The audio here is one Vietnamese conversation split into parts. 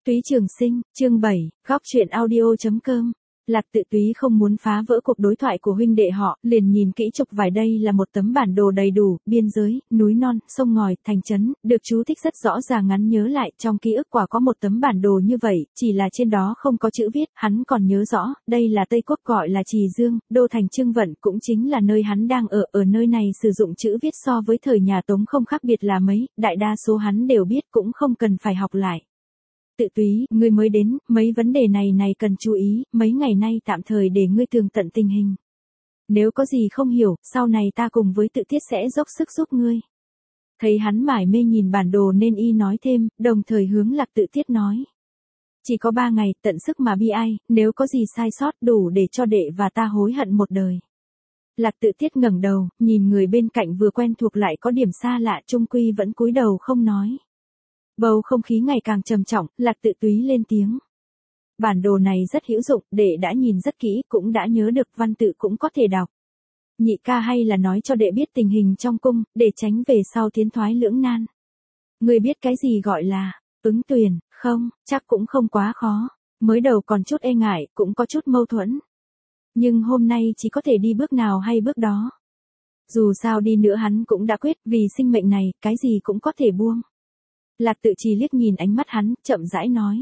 Túy Trường Sinh, chương 7, góc truyện audio.com. Lạc Tự Túy không muốn phá vỡ cuộc đối thoại của huynh đệ họ, liền nhìn kỹ chụp vài đây là một tấm bản đồ đầy đủ, biên giới, núi non, sông ngòi, thành trấn, được chú thích rất rõ ràng ngắn nhớ lại, trong ký ức quả có một tấm bản đồ như vậy, chỉ là trên đó không có chữ viết, hắn còn nhớ rõ, đây là Tây Quốc gọi là Trì Dương, đô thành Trưng Vận cũng chính là nơi hắn đang ở nơi này sử dụng chữ viết so với thời nhà Tống không khác biệt là mấy, đại đa số hắn đều biết cũng không cần phải học lại. Tự Túy, ngươi mới đến, mấy vấn đề này cần chú ý, mấy ngày nay tạm thời để ngươi tường tận tình hình. Nếu có gì không hiểu, sau này ta cùng với Tự Tiết sẽ dốc sức giúp ngươi. Thấy hắn mải mê nhìn bản đồ nên y nói thêm, đồng thời hướng Lạc Tự Tiết nói. Chỉ có 3 ngày, tận sức mà bi ai, nếu có gì sai sót đủ để cho đệ và ta hối hận một đời. Lạc Tự Tiết ngẩng đầu, nhìn người bên cạnh vừa quen thuộc lại có điểm xa lạ chung quy vẫn cúi đầu không nói. Bầu không khí ngày càng trầm trọng, Lạc Tự Túy lên tiếng. Bản đồ này rất hữu dụng, đệ đã nhìn rất kỹ, cũng đã nhớ được văn tự cũng có thể đọc. Nhị ca hay là nói cho đệ biết tình hình trong cung, để tránh về sau tiến thoái lưỡng nan. Ngươi biết cái gì gọi là ứng tuyển, không, chắc cũng không quá khó. Mới đầu còn chút e ngại, cũng có chút mâu thuẫn. Nhưng hôm nay chỉ có thể đi bước nào hay bước đó. Dù sao đi nữa hắn cũng đã quyết, vì sinh mệnh này, cái gì cũng có thể buông. Lạc Tự Trì liếc nhìn ánh mắt hắn, chậm rãi nói.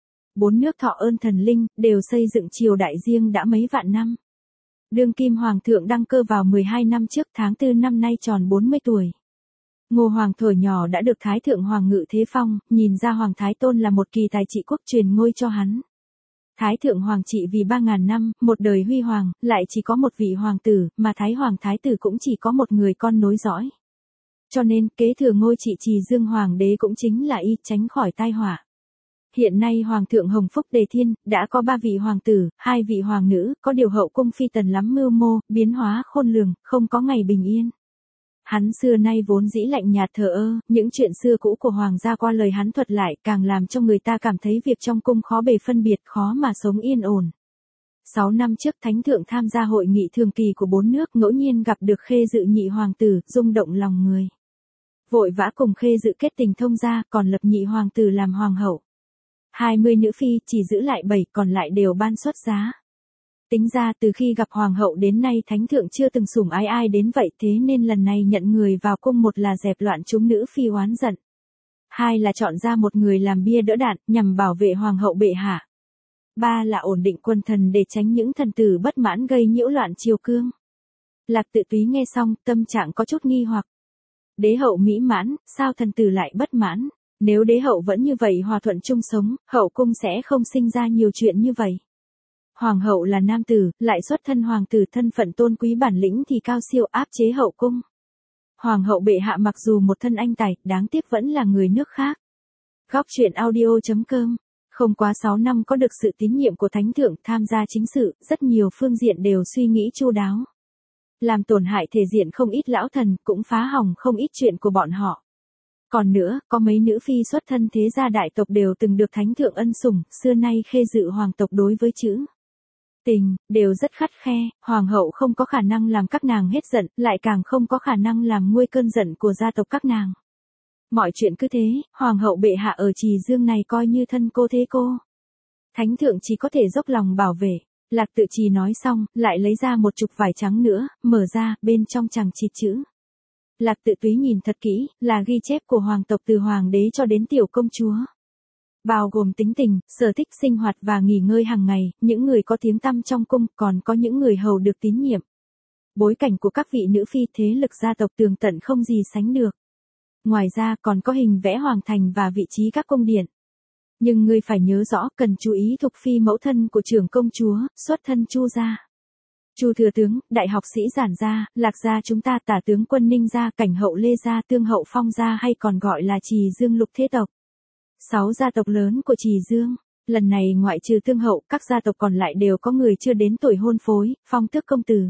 4 nước thọ ơn thần linh, đều xây dựng triều đại riêng đã mấy vạn năm. Đương kim hoàng thượng đăng cơ vào 12 năm trước tháng 4 năm nay tròn 40 tuổi. Ngô Hoàng thổi nhỏ đã được Thái Thượng Hoàng ngự thế phong, nhìn ra Hoàng Thái Tôn là một kỳ tài trị quốc truyền ngôi cho hắn. Thái Thượng Hoàng trị vì 3.000 năm, một đời huy hoàng, lại chỉ có một vị hoàng tử, mà Thái Hoàng Thái tử cũng chỉ có một người con nối dõi. Cho nên, kế thừa ngôi trị Trì Dương Hoàng đế cũng chính là y, tránh khỏi tai họa. Hiện nay Hoàng thượng Hồng Phúc Đề Thiên, đã có 3 vị hoàng tử, 2 vị hoàng nữ, có điều hậu cung phi tần lắm mưu mô, biến hóa khôn lường, không có ngày bình yên. Hắn xưa nay vốn dĩ lạnh nhạt thờ ơ, những chuyện xưa cũ của hoàng gia qua lời hắn thuật lại càng làm cho người ta cảm thấy việc trong cung khó bề phân biệt, khó mà sống yên ổn. 6 năm trước Thánh Thượng tham gia hội nghị thường kỳ của 4 nước ngẫu nhiên gặp được Khê Dự nhị hoàng tử, rung động lòng người. Vội vã cùng Khê Dự kết tình thông gia, còn lập nhị hoàng tử làm hoàng hậu. 20 nữ phi chỉ giữ lại 7, còn lại đều ban xuất giá. Tính ra từ khi gặp hoàng hậu đến nay Thánh Thượng chưa từng sủng ái ai đến vậy, thế nên lần này nhận người vào cung, một là dẹp loạn chúng nữ phi oán giận. 2 là chọn ra một người làm bia đỡ đạn, nhằm bảo vệ hoàng hậu bệ hạ. 3 là ổn định quân thần để tránh những thần tử bất mãn gây nhiễu loạn triều cương. Lạc Tự Túy nghe xong, tâm trạng có chút nghi hoặc. Đế hậu mỹ mãn, sao thần tử lại bất mãn? Nếu đế hậu vẫn như vậy hòa thuận chung sống, hậu cung sẽ không sinh ra nhiều chuyện như vậy. Hoàng hậu là nam tử, lại xuất thân hoàng tử, thân phận tôn quý, bản lĩnh thì cao siêu, áp chế hậu cung. Hoàng hậu bệ hạ mặc dù một thân anh tài, đáng tiếc vẫn là người nước khác. Góc truyện audio.com. Không quá 6 năm có được sự tín nhiệm của Thánh Thượng, tham gia chính sự, rất nhiều phương diện đều suy nghĩ chu đáo. Làm tổn hại thể diện không ít lão thần, cũng phá hỏng không ít chuyện của bọn họ. Còn nữa, có mấy nữ phi xuất thân thế gia đại tộc đều từng được Thánh Thượng ân sủng, xưa nay Khê Dự hoàng tộc đối với chữ tình, đều rất khắt khe, hoàng hậu không có khả năng làm các nàng hết giận, lại càng không có khả năng làm nguôi cơn giận của gia tộc các nàng. Mọi chuyện cứ thế, hoàng hậu bệ hạ ở Trì Dương này coi như thân cô thế cô. Thánh Thượng chỉ có thể dốc lòng bảo vệ. Lạc Tự Trì nói xong, lại lấy ra một chục vải trắng nữa, mở ra, bên trong chằng chịt chữ. Lạc Tự Túy nhìn thật kỹ, là ghi chép của hoàng tộc từ hoàng đế cho đến tiểu công chúa. Bao gồm tính tình, sở thích sinh hoạt và nghỉ ngơi hàng ngày, những người có tiếng tăm trong cung, còn có những người hầu được tín nhiệm. Bối cảnh của các vị nữ phi, thế lực gia tộc tường tận không gì sánh được. Ngoài ra còn có hình vẽ hoàng thành và vị trí các cung điện. Nhưng ngươi phải nhớ rõ, cần chú ý Thục phi mẫu thân của trưởng công chúa, xuất thân Chu gia. Chu thừa tướng, đại học sĩ Giản gia, Lạc gia chúng ta, tả tướng quân Ninh gia, cảnh hậu Lê gia, tương hậu Phong gia, hay còn gọi là Trì Dương lục thế tộc. 6 gia tộc lớn của Trì Dương. Lần này ngoại trừ tương hậu, các gia tộc còn lại đều có người chưa đến tuổi hôn phối, phong tước công tử.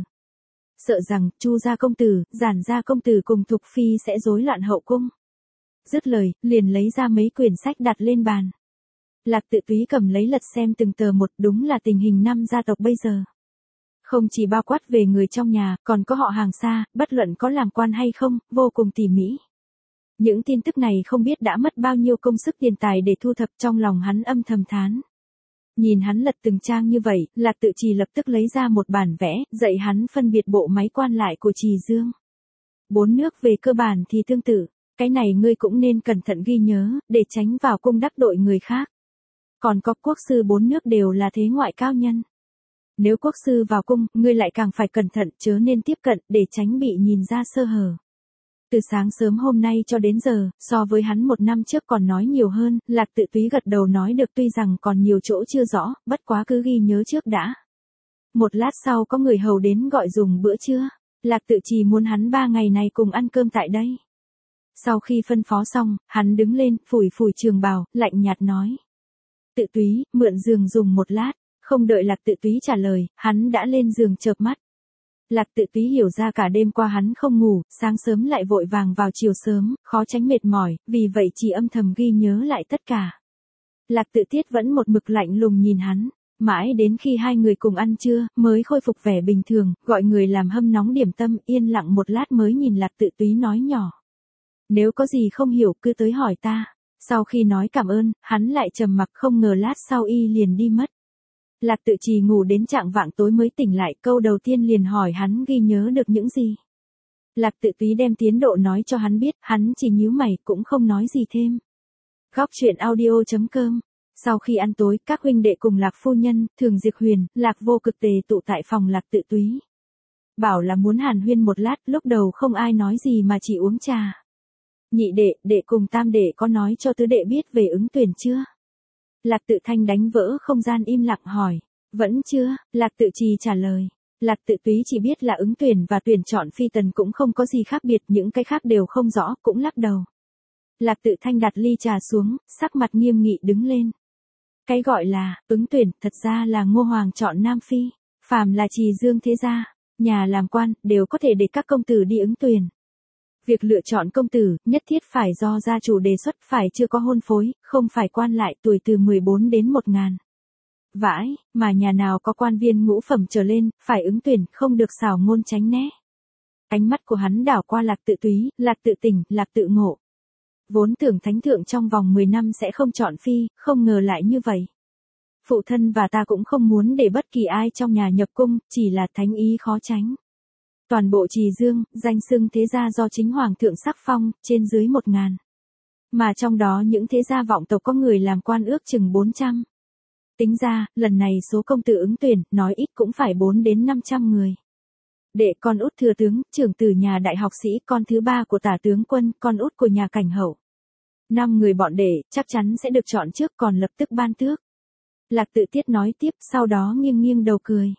Sợ rằng Chu gia công tử, Giản gia công tử cùng Thục phi sẽ rối loạn hậu cung. Dứt lời, liền lấy ra mấy quyển sách đặt lên bàn. Lạc Tự Túy cầm lấy lật xem từng tờ một, đúng là tình hình 5 gia tộc bây giờ. Không chỉ bao quát về người trong nhà, còn có họ hàng xa, bất luận có làm quan hay không, vô cùng tỉ mỉ. Những tin tức này không biết đã mất bao nhiêu công sức tiền tài để thu thập, trong lòng hắn âm thầm thán. Nhìn hắn lật từng trang như vậy, Lạc Tự Trì lập tức lấy ra một bản vẽ, dạy hắn phân biệt bộ máy quan lại của Trì Dương. 4 nước về cơ bản thì tương tự, cái này ngươi cũng nên cẩn thận ghi nhớ, để tránh vào cung đắc tội người khác. Còn có quốc sư 4 nước đều là thế ngoại cao nhân. Nếu quốc sư vào cung, ngươi lại càng phải cẩn thận, chớ nên tiếp cận, để tránh bị nhìn ra sơ hở. Từ sáng sớm hôm nay cho đến giờ, so với hắn 1 năm trước còn nói nhiều hơn, Lạc Tự Túy gật đầu nói được, tuy rằng còn nhiều chỗ chưa rõ, bất quá cứ ghi nhớ trước đã. Một lát sau có người hầu đến gọi dùng bữa trưa, Lạc Tự Trì muốn hắn 3 ngày này cùng ăn cơm tại đây. Sau khi phân phó xong, hắn đứng lên, phủi phủi trường bào, lạnh nhạt nói. Tự Túy, mượn giường dùng một lát, không đợi Lạc Tự Túy trả lời, hắn đã lên giường chợp mắt. Lạc Tự Túy hiểu ra cả đêm qua hắn không ngủ, sáng sớm lại vội vàng vào chiều sớm, khó tránh mệt mỏi, vì vậy chỉ âm thầm ghi nhớ lại tất cả. Lạc Tự Tiết vẫn một mực lạnh lùng nhìn hắn, mãi đến khi hai người cùng ăn trưa, mới khôi phục vẻ bình thường, gọi người làm hâm nóng điểm tâm, yên lặng một lát mới nhìn Lạc Tự Túy nói nhỏ. Nếu có gì không hiểu cứ tới hỏi ta. Sau khi nói cảm ơn, hắn lại trầm mặc, không ngờ lát sau y liền đi mất. Lạc Tự Trì ngủ đến chạng vạng tối mới tỉnh lại, câu đầu tiên liền hỏi hắn ghi nhớ được những gì. Lạc Tự Túy đem tiến độ nói cho hắn biết, hắn chỉ nhíu mày cũng không nói gì thêm. Góc truyện audio.com. Sau khi ăn tối, các huynh đệ cùng Lạc phu nhân, Thường Diệp Huyền, Lạc Vô Cực tề tụ tại phòng Lạc Tự Túy. Bảo là muốn hàn huyên một lát, lúc đầu không ai nói gì mà chỉ uống trà. Nhị đệ, đệ cùng tam đệ có nói cho tứ đệ biết về ứng tuyển chưa? Lạc Tự Thanh đánh vỡ không gian im lặng hỏi. Vẫn chưa, Lạc Tự Trì trả lời. Lạc Tự Túy chỉ biết là ứng tuyển và tuyển chọn phi tần cũng không có gì khác biệt, những cái khác đều không rõ, cũng lắc đầu. Lạc Tự Thanh đặt ly trà xuống, sắc mặt nghiêm nghị đứng lên. Cái gọi là ứng tuyển thật ra là Ngô Hoàng chọn Nam Phi, phàm là Trì Dương thế gia, nhà làm quan đều có thể để các công tử đi ứng tuyển. Việc lựa chọn công tử, nhất thiết phải do gia chủ đề xuất, phải chưa có hôn phối, không phải quan lại, tuổi từ 14 đến 1000. Vãi, mà nhà nào có quan viên ngũ phẩm trở lên, phải ứng tuyển, không được xảo ngôn tránh né. Ánh mắt của hắn đảo qua Lạc Tự Túy, Lạc Tự Tỉnh, Lạc Tự Ngộ. Vốn tưởng thánh thượng trong vòng 10 năm sẽ không chọn phi, không ngờ lại như vậy. Phụ thân và ta cũng không muốn để bất kỳ ai trong nhà nhập cung, chỉ là thánh ý khó tránh. Toàn bộ Trì Dương, danh xưng thế gia do chính hoàng thượng sắc phong, trên dưới 1000. Mà trong đó những thế gia vọng tộc có người làm quan ước chừng 400. Tính ra, lần này số công tử ứng tuyển, nói ít cũng phải 4 đến 500 người. Đệ con út thừa tướng, trưởng tử nhà đại học sĩ, con thứ 3 của tả tướng quân, con út của nhà cảnh hậu. 5 người bọn đệ, chắc chắn sẽ được chọn trước, còn lập tức ban tước. Lạc Tự Tiết nói tiếp, sau đó nghiêng nghiêng đầu cười.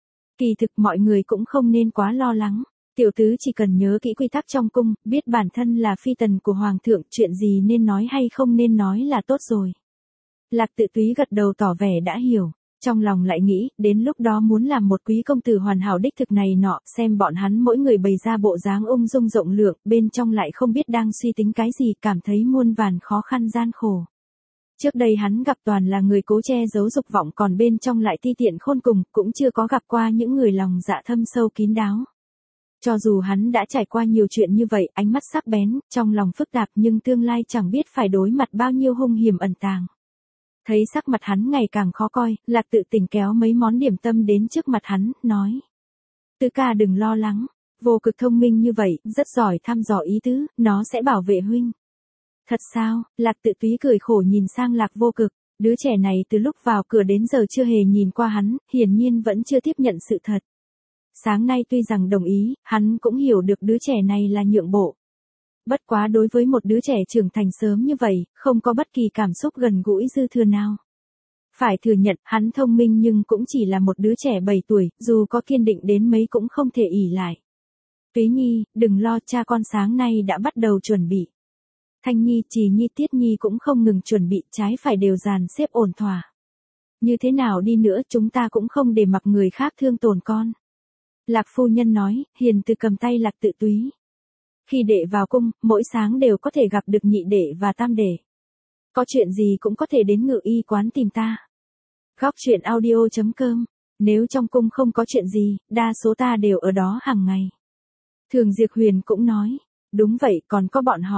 Kỳ thực mọi người cũng không nên quá lo lắng. Tiểu tứ chỉ cần nhớ kỹ quy tắc trong cung, biết bản thân là phi tần của hoàng thượng, chuyện gì nên nói hay không nên nói là tốt rồi. Lạc Tự Túy gật đầu tỏ vẻ đã hiểu, trong lòng lại nghĩ, đến lúc đó muốn làm một quý công tử hoàn hảo đích thực này nọ, xem bọn hắn mỗi người bày ra bộ dáng ung dung rộng lượng, bên trong lại không biết đang suy tính cái gì, cảm thấy muôn vàn khó khăn gian khổ. Trước đây hắn gặp toàn là người cố che giấu dục vọng, còn bên trong lại ti tiện khôn cùng, cũng chưa có gặp qua những người lòng dạ thâm sâu kín đáo. Cho dù hắn đã trải qua nhiều chuyện như vậy, ánh mắt sắc bén, trong lòng phức tạp, nhưng tương lai chẳng biết phải đối mặt bao nhiêu hung hiểm ẩn tàng. Thấy sắc mặt hắn ngày càng khó coi, Lạc Tự Tỉnh kéo mấy món điểm tâm đến trước mặt hắn, nói. Tứ ca đừng lo lắng, Vô Cực thông minh như vậy, rất giỏi thăm dò ý tứ, nó sẽ bảo vệ huynh. Thật sao? Lạc Tự Túy cười khổ nhìn sang Lạc Vô Cực, đứa trẻ này từ lúc vào cửa đến giờ chưa hề nhìn qua hắn, hiển nhiên vẫn chưa tiếp nhận sự thật. Sáng nay tuy rằng đồng ý, hắn cũng hiểu được đứa trẻ này là nhượng bộ. Bất quá đối với một đứa trẻ trưởng thành sớm như vậy, không có bất kỳ cảm xúc gần gũi dư thừa nào. Phải thừa nhận, hắn thông minh nhưng cũng chỉ là một đứa trẻ 7 tuổi, dù có kiên định đến mấy cũng không thể ỷ lại. Túy Nhi, đừng lo, cha con sáng nay đã bắt đầu chuẩn bị. Thanh Nhi, Trì Nhi, Tiết Nhi cũng không ngừng chuẩn bị, trái phải đều dàn xếp ổn thỏa. Như thế nào đi nữa chúng ta cũng không để mặc người khác thương tổn con. Lạc phu nhân nói, hiền từ cầm tay Lạc Tự Túy. Khi đệ vào cung, mỗi sáng đều có thể gặp được nhị đệ và tam đệ. Có chuyện gì cũng có thể đến Ngự Y quán tìm ta. Góc truyện audio.com. Nếu trong cung không có chuyện gì, đa số ta đều ở đó hàng ngày. Thường Diệp Huyền cũng nói, đúng vậy, còn có bọn họ.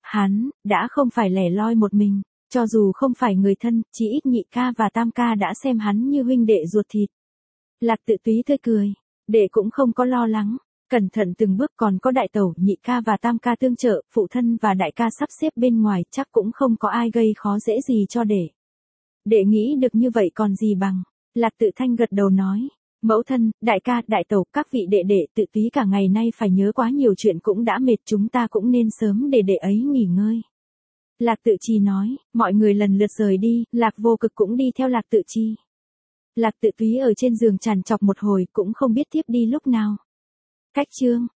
Hắn, đã không phải lẻ loi một mình, cho dù không phải người thân, chỉ ít nhị ca và tam ca đã xem hắn như huynh đệ ruột thịt. Lạc Tự Túy tươi cười, đệ cũng không có lo lắng, cẩn thận từng bước còn có đại tẩu, nhị ca và tam ca tương trợ, phụ thân và đại ca sắp xếp bên ngoài chắc cũng không có ai gây khó dễ gì cho đệ. Đệ nghĩ được như vậy còn gì bằng. Lạc Tự Thanh gật đầu nói, mẫu thân, đại ca, đại tẩu, các vị đệ đệ Tự Túy cả ngày nay phải nhớ quá nhiều chuyện cũng đã mệt, chúng ta cũng nên sớm để đệ ấy nghỉ ngơi. Lạc Tự Trì nói, mọi người lần lượt rời đi, Lạc Vô Cực cũng đi theo Lạc Tự Chi. Lạc Tự Túy ở trên giường trằn trọc một hồi cũng không biết tiếp đi lúc nào. Cách chương